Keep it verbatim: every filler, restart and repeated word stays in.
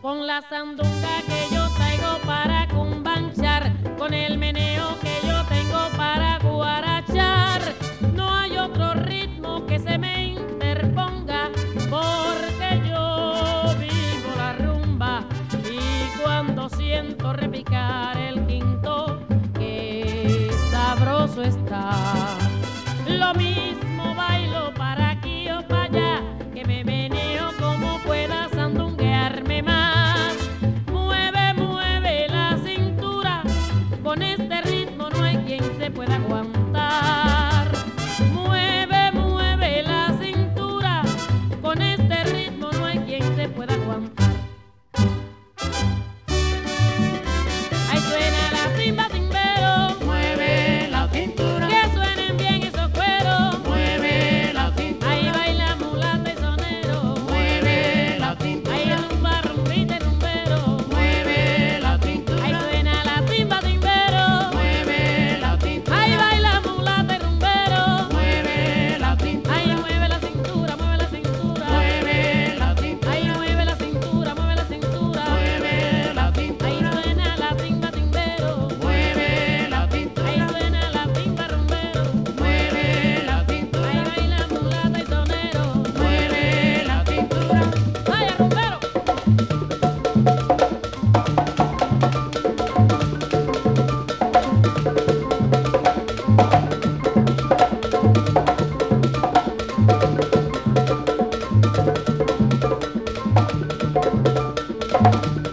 con la sandunga que yo traigo para cumbanchar, con el meneo que yo tengo para guarachar. No hay otro ritmo que se me interponga, porque yo vivo la rumba y cuando siento repicar el quinto, qué sabroso está. Lo mismo bailo para aquí o para allá, que me meneo como pueda sandunguearme más. Mueve, mueve la cintura, con este ritmo no hay quien se pueda aguantar. Mueve, mueve la cintura, con este ritmo no hay quien se pueda aguantar. Ahí suena la timba timbero, Mueve la cintura, que suenen bien esos cueros. mueve la cintura, Ahí baila mulata y sonero, mueve la cintura, ahí rumba, rumbita y rumbero. mueve la cintura, Ahí suena la timba timbero, mueve la cintura, ahí baila mulata y rumbero. mueve la cintura, Ahí mueve la cintura, mueve la cintura. mueve la cintura, Ahí mueve la cintura, mueve la cintura. mueve la cintura, Ahí suena la timba timbero, mueve la cintura, ahí suena la timba rumbero. mueve la cintura, Ahí baila mulata y sonero. mueve la cintura. ¡Vaya rumbero! Mueve